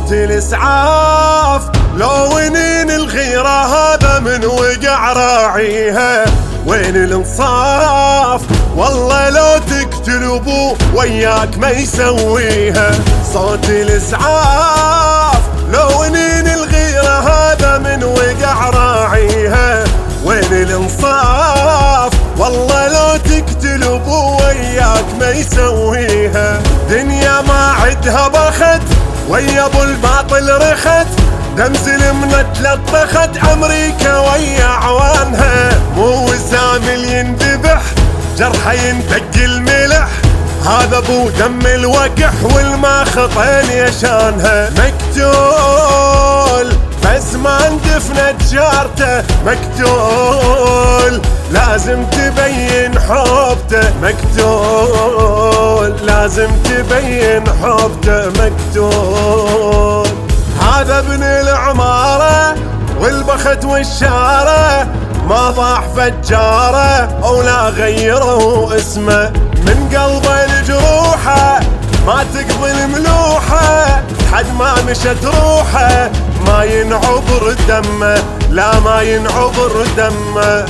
صوت الإسعاف لو ونين الغيرة هذا من وقع راعيها. وين الانصاف والله لو تقتل ابوه وياك ما يسويها. صوت الإسعاف لو ونين الغيرة هذا من وقع راعيها. وين الانصاف والله لو تقتل ابوه وياك ما يسويها. دنيا ما عدها بخت ويا ابو الباطل رخت. دم زلمنا تلطخت امريكا ويا عوانها. مو وسامل يندبح جرحه يندق الملح. هذا ابو دم الوقح والما خطين يشانها. مقتول بس ما اندفنت جارته. مقتول لازم تبين حبته. مقتول لازم تبين حبته. مقتول هذا ابن العمارة والبخت والشارة. ما ضاع فجارة او لا غيروا اسمه. من قلبه الجروحة ما تقضي الملوحة. حد ما مشت روحه ما ينعبر دمه. لا ما ينعبر دمه.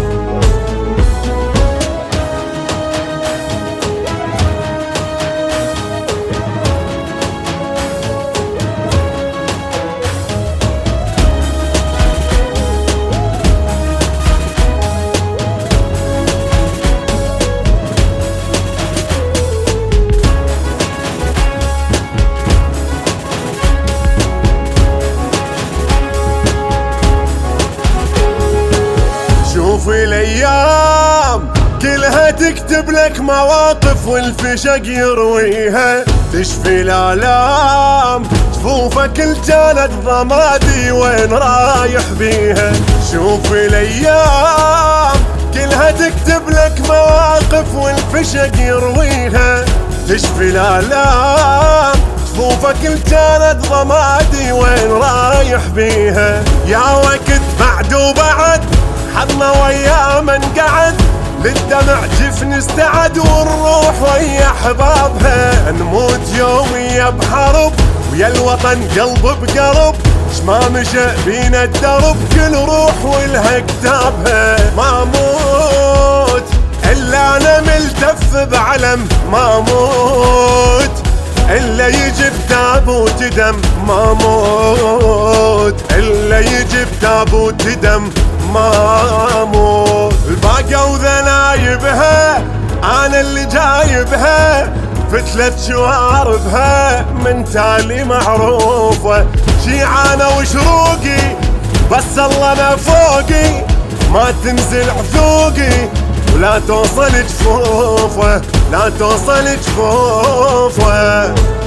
شوف الايام كلها تكتب لك مواقف والفشق يرويها. تشفي الالام جفوفك كانت ضمادي وين رايح بيها. شوف الايام كلها تكتب لك مواقف والفشق يرويها. تشفي الالام جفوفك كانت ضمادي وين رايح بيها. يا وقت بعد وبعد حظنا ويا من قعد. للدمع جفن استعد والروح ويا احبابها. نموت يوميا بحرب ويا الوطن قلب بقلب. شما مشى بينا الدرب كل روح ولها كتابها. ما موت الا انا ملتف بعلم. ما موت الا يجي بتابوت دم. ما موت الا يجي بتابوت دم. ما موت الباقة وذنايبها انا اللي جايبها. فتلت شواربها من تالي معروفة. شيعانة وشروقي بس الله ما فوقي. ما تنزل عثوقي ولا توصل جفوفه. لا توصل جفوفه.